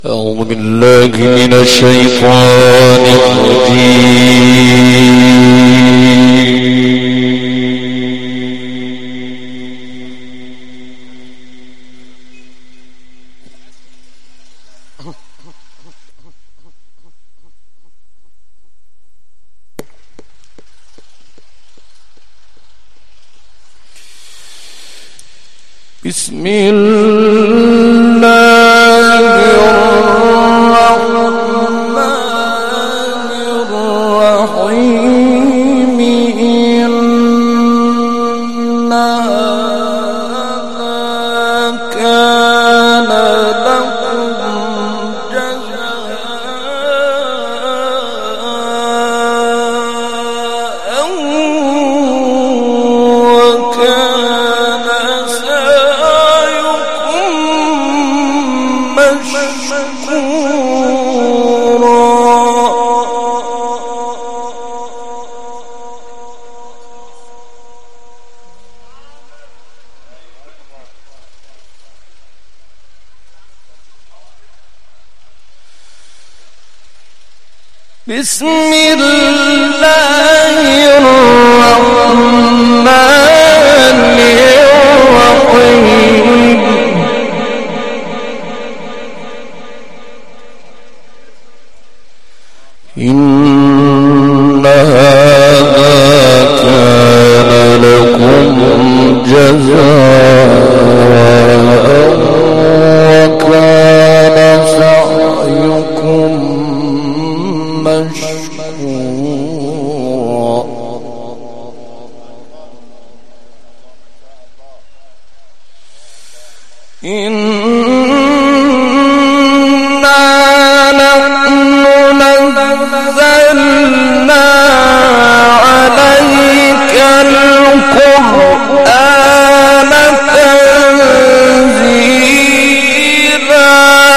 أعوذ بالله من الشيطان الرجيم. بسم الله الرحمن الرحيم. إن هذا كان لكم جزاء وكان سعيكم مشكورا. إنا نحن نزلنا عليك القرآن تنزيلا.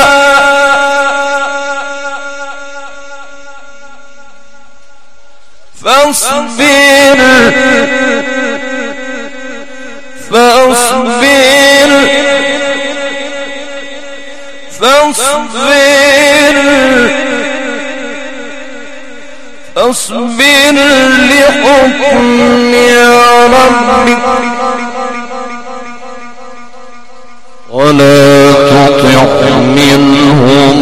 فاصبر لحكم ربك ولا تطع منهم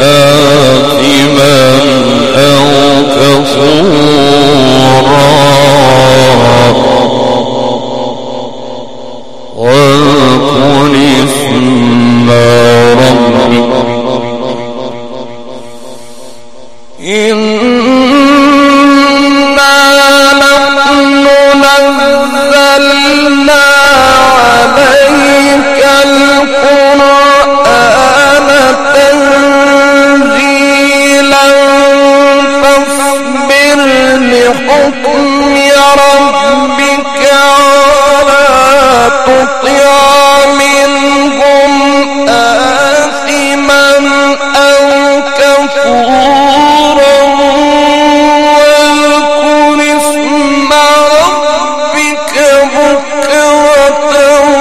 آثما أو كفورا واذكر اسم ربك. إنا نحن نزلنا عليك القرآن تنزيلا. فاصبر لحكم ربك ولا تطع منهم آثما أو كفورا واذكر اسم ربك بكرة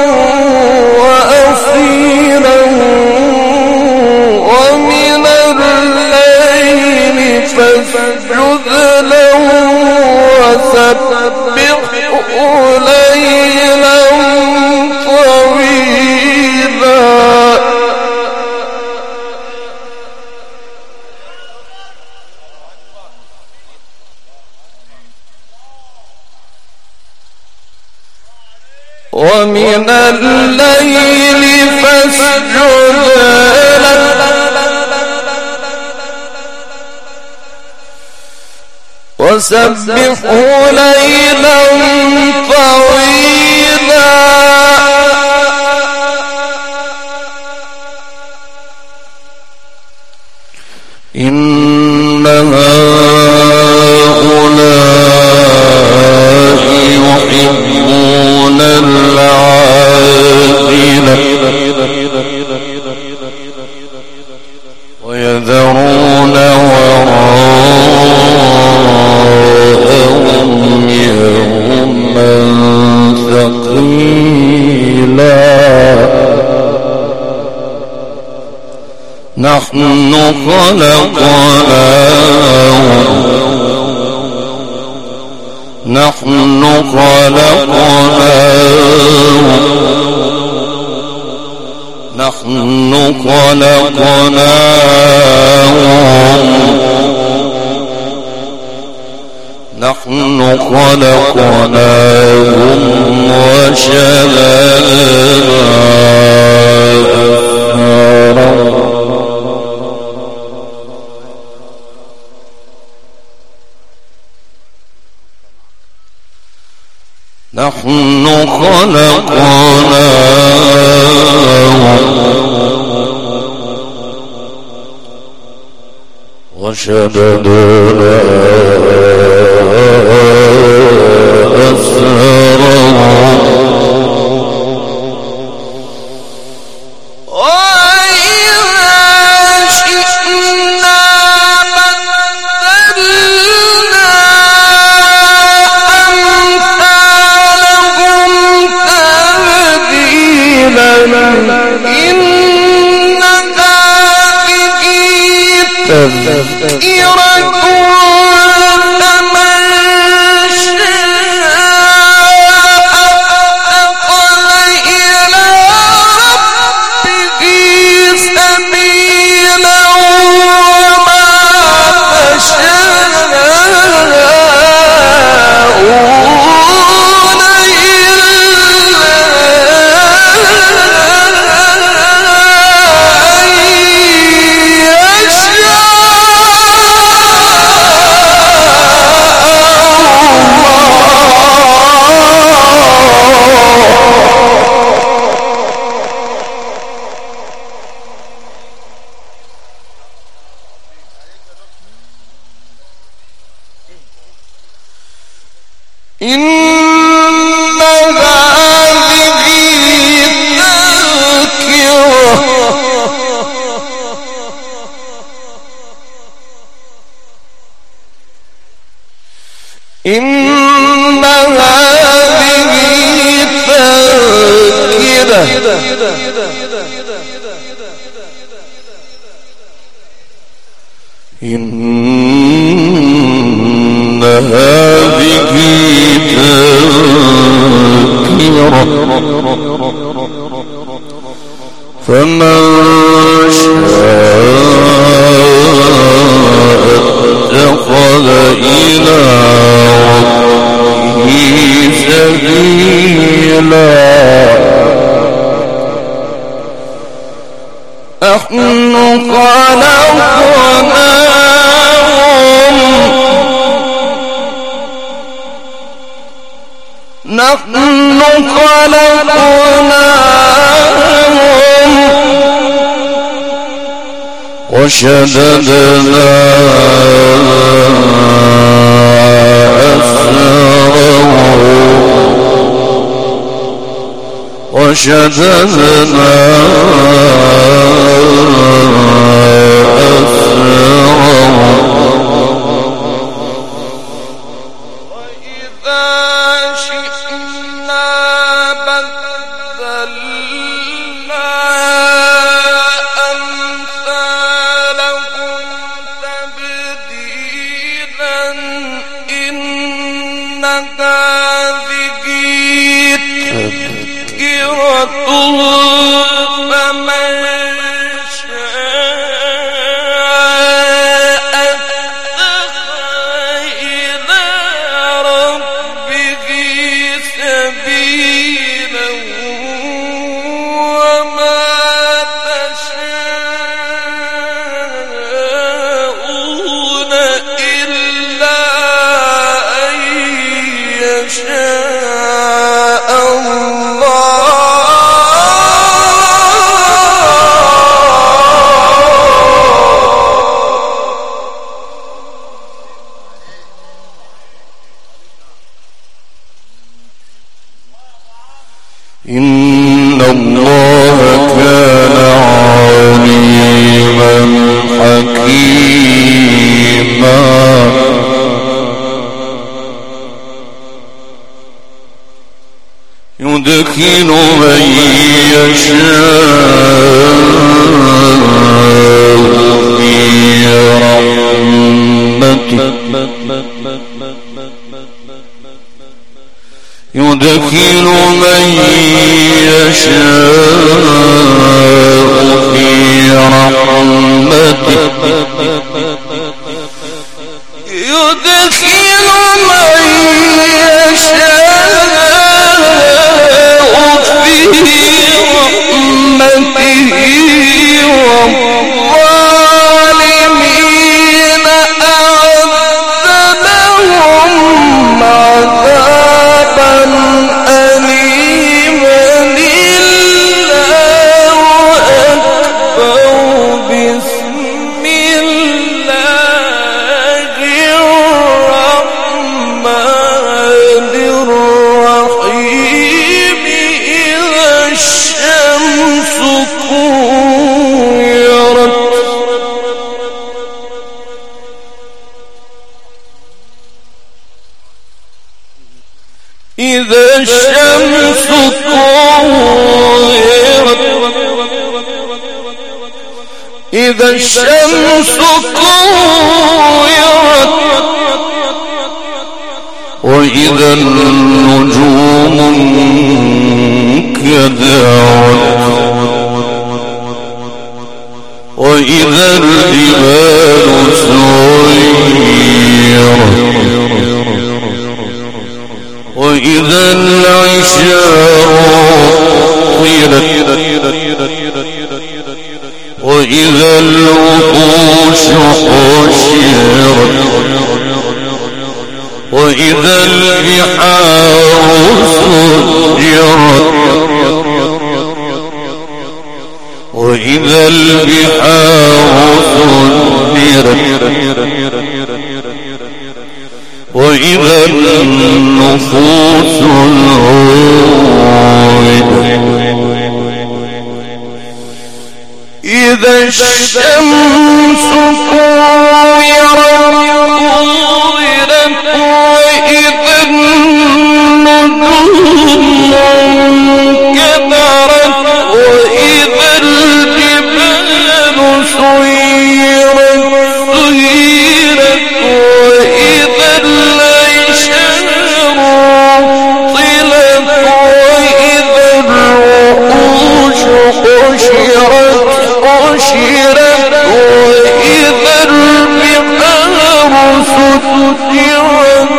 وأصيلا ومن الليل فاسجد له وسبحه ليلا طويلا. ومن الليل فاسجد له وسبحه ليلا طويلا. إن هؤلاء يحبون العاجلة ويذرون وراءهم يوما ثقيلا. نحن نحن خلقناهم وشددنا أسرارهم إن هذه تذكرة إن هذه تذكرة فمن شاء اتخذ إلى ربه سبيلا نحن خلقناهم وشددنا إن الله كان عليما حكيما يدخل من يشاء يدخل من يشاء في رحمته يدخل من يشاء في رحمته والظالمين أعد لهم عذابا أليما الله أكبر بسم الله الرحمن الرحيم إذا الشمس كورت إذا الشمس كورت إذا الشمس كورت وإذا النجوم انكدرت وإذا الجبال سيرت وإذا العشار طيرت وإذا الوحوش حشرت وإذا البحار سجرت وإذا البحار سجرت وإذا النفوس زوجت إذا الشمس كورت وإذا النجوم انكدرت وإذا الجبال سيرت وإذا العشار طلت وإذا الوحوش حشرت وإذا البحار سجرت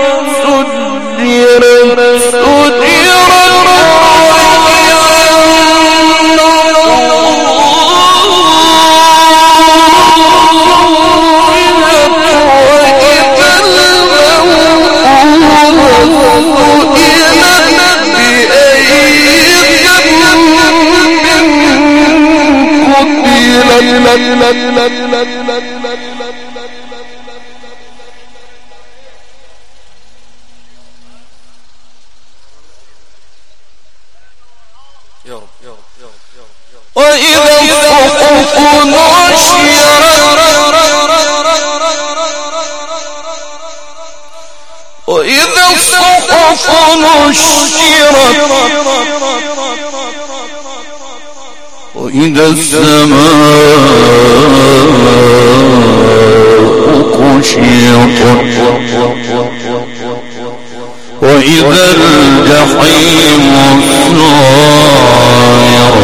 وإذا الصحف نشرت وإذا الصحف نشرت وإذا السماء كشطت وإذا الجحيم سعرت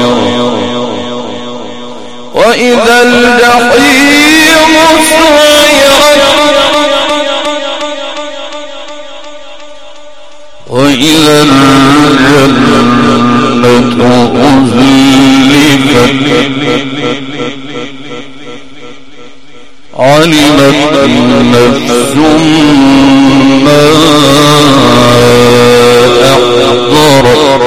وإذا الجحيم سعرت وإذا الجنة أزلفت علمت نفس ما أحضرت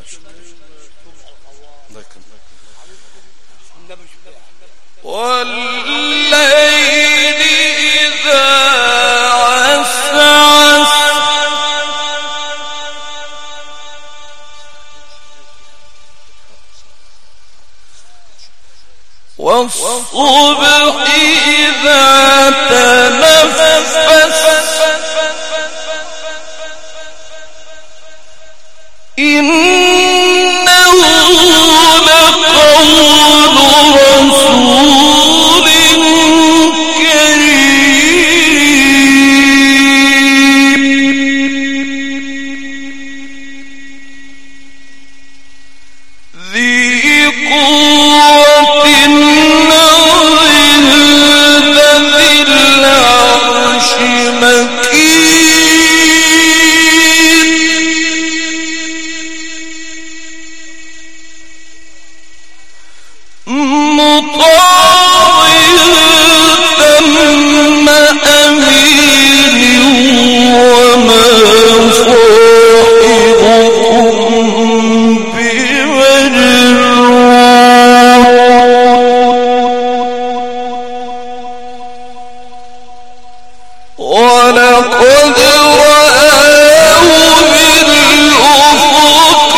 والليل إذا عسعس والصبح إذا تنفس إنه لقول رسول كريم ذي قوة عند ذي العرش مطاع ثم أمين وما صاحبكم بمجنون ولقد رآه بالأفق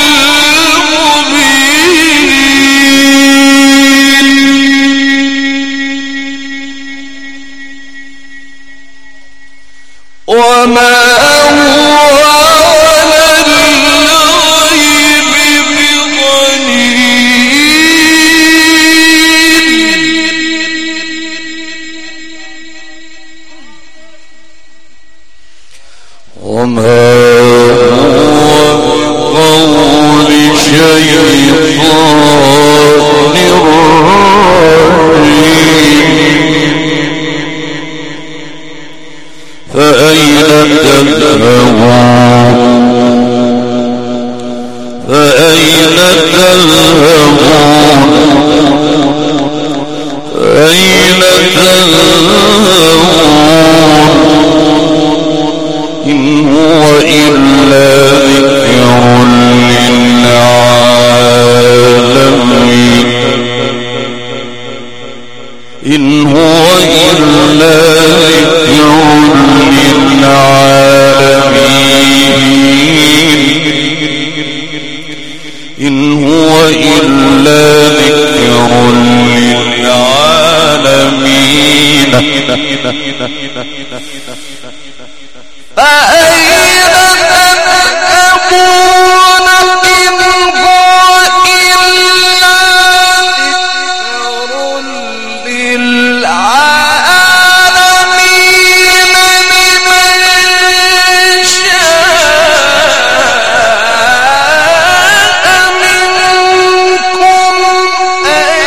وما هو على الغيب بضنين وما هو بقول شيطان فأين تذهبون فأين تذهبون فأين تذهبون إن هو إلا ذكر للعالمين إن هو إلا ذكر إن هو إلا ذكر للعالمين فأين تذهبون إن هو إلا ذكر للعالمين لمن شاء منكم أن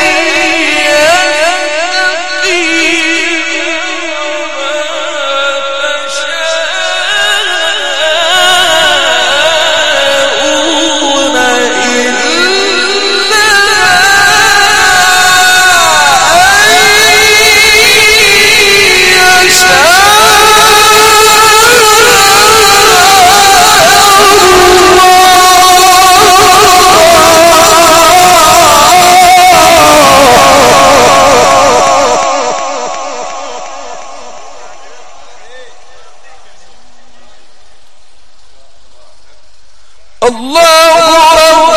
الله رب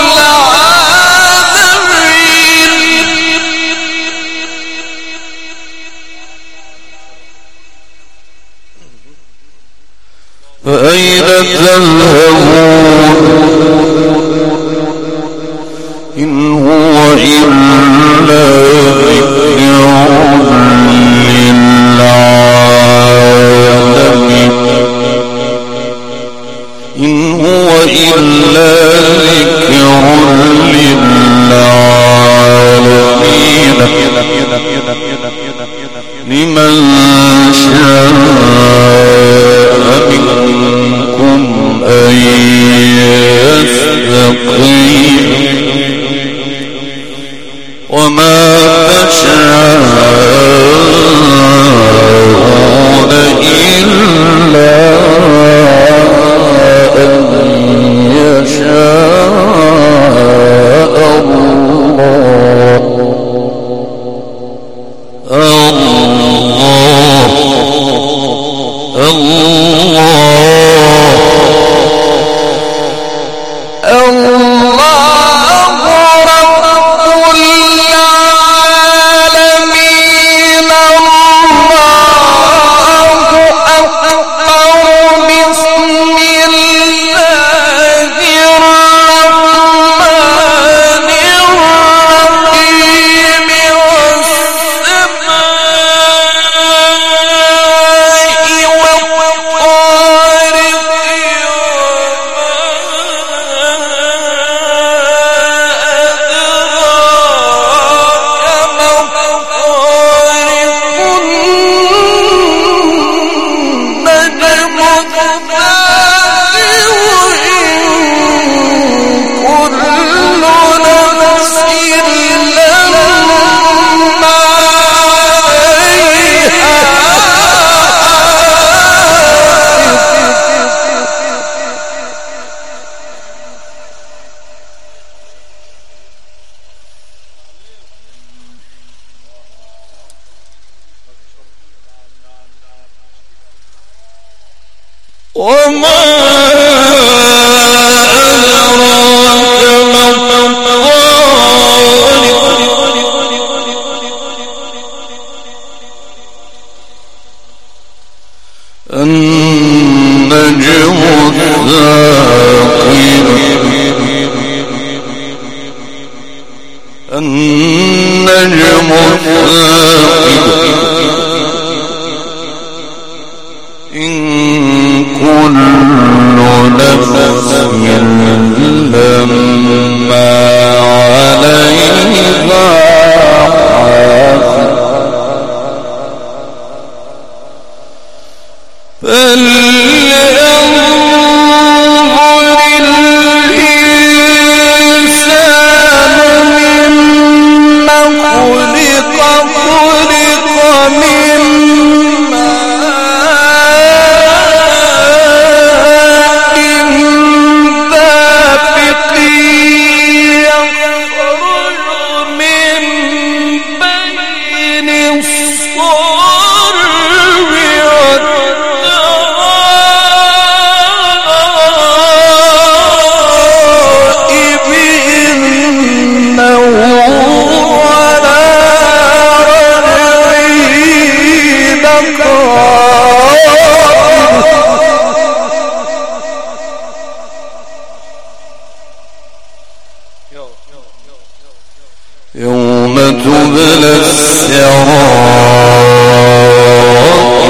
العالمين فأين تذهبون إن هو إلا ذكر للعالمين إن هو إلا ذكر للعالمين لمن شاء منكم أن يستقيم وما تشاءون إلا أن يشاء وما أدراك ما الطارق النجم الثاقب النجم الثاقب إن كل نفس لما عليها حافظ يوم تبلى السرائر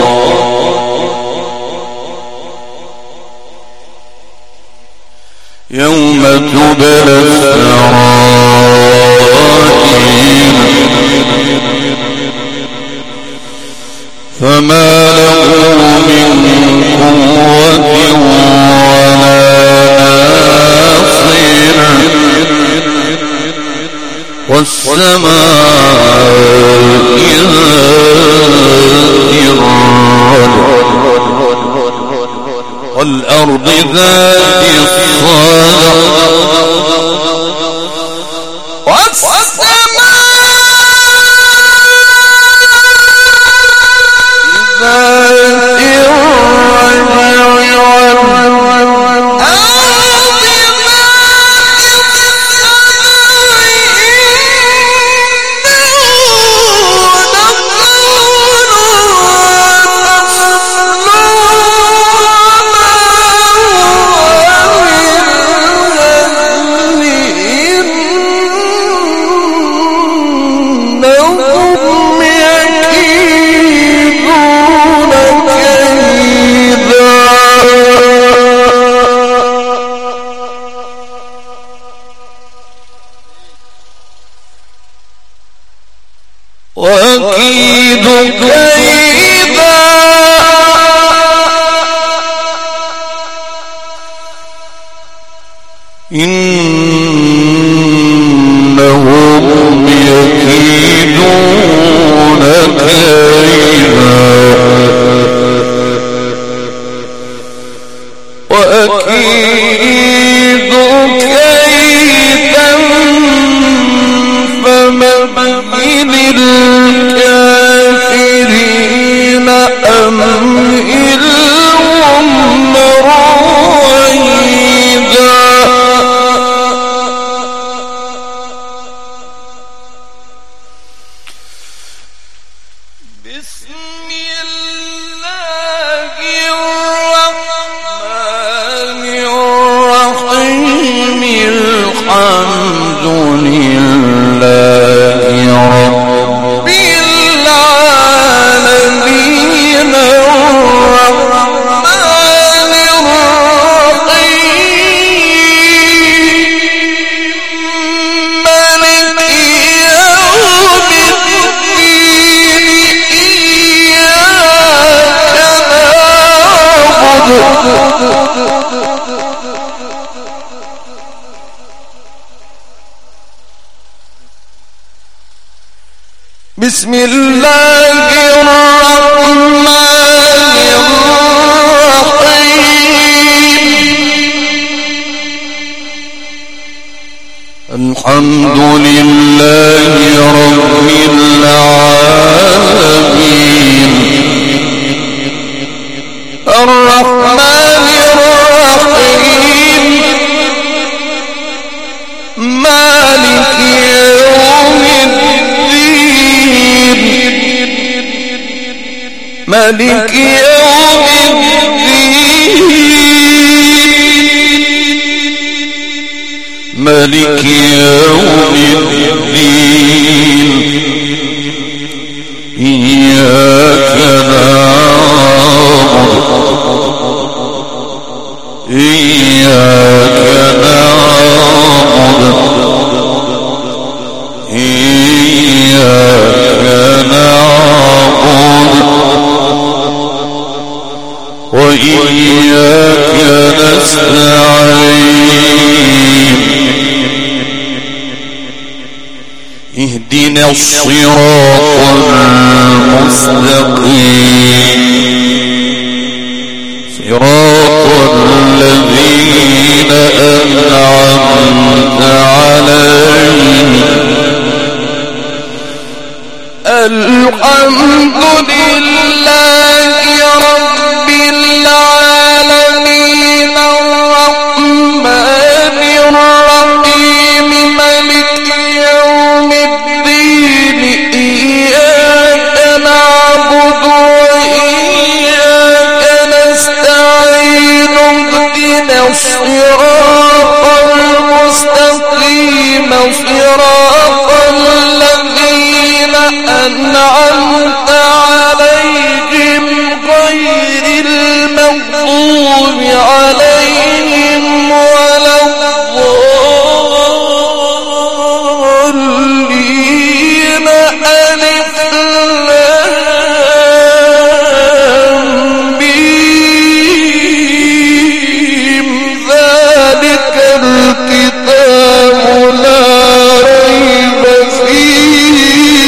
يوم تبلى السرائر فما له من قوة ولا ناصر والسماء ذات الرجع والأرض ذات الصدع والسماء ذات وأكيد كيدا إنهم يكيدون كيدا وأكيد كيدا فمهل الكافرين أمهلهم رويدا بسم الله الرحمن الرحيم الحمد لله رب العالمين الرحمن الرحيم مالك يوم الدين إياك نعبد بسم الله الرحمن الرحيم الحمد لله رب العالمين الرحمن ملك يوم الدين ملك يوم الدين إياك نعبد إياك نعبد إياك نعبد وإياك نستعين اهدنا الصراط المستقيم صراط الذين أنعمت عليهم الحمد لله رب العالمين الرحمن الرحيم مالك يوم الدين إياك نعبد وإياك نستعين اهدنا الصراط المستقيم صراط الذين أنعمت عليهم غير المغضوب عليهم ولا الضالين ألف لام ميم ذلك الكتاب لا ريب فيه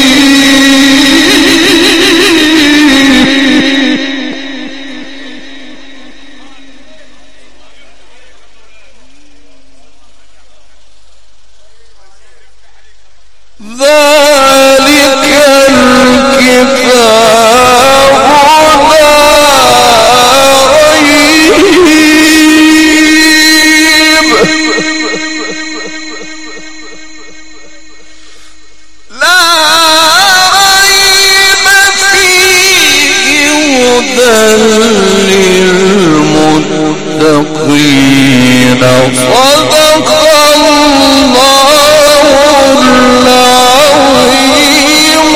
ذلك الكتاب لا ريب فيه هدى للمتقين صدق الله العظيم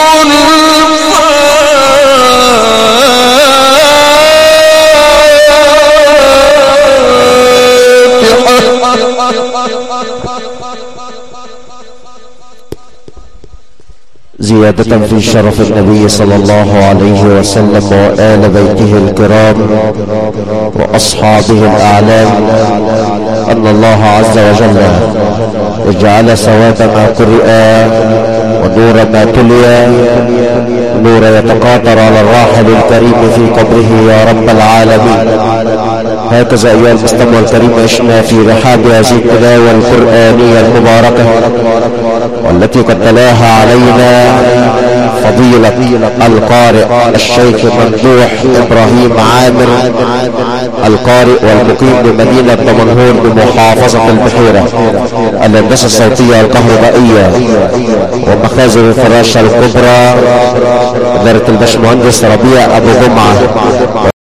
زيادة في شرف النبي صلى الله عليه وسلم وآل بيته الكرام وأصحابه الأعلام أن الله عز وجل اجعل ثواب ما قرئ ونور ما تلي نور يتقاطر على الراحل الكريم في قبره يا رب العالمين. هكذا أيها المستمع الكريم عشنا في رحاب هذه التلاوة القرآنية المباركة والتي قد تلاها علينا فضيلة القارئ الشيخ ممدوح إبراهيم عامر القارئ والمقيم بمدينة دمنهور بمحافظة البحيرة. الهندسة الصوتية الكهربائية ومخازن الفراشة الكبرى إدارة الباشمهندس ربيع أبو جمعة.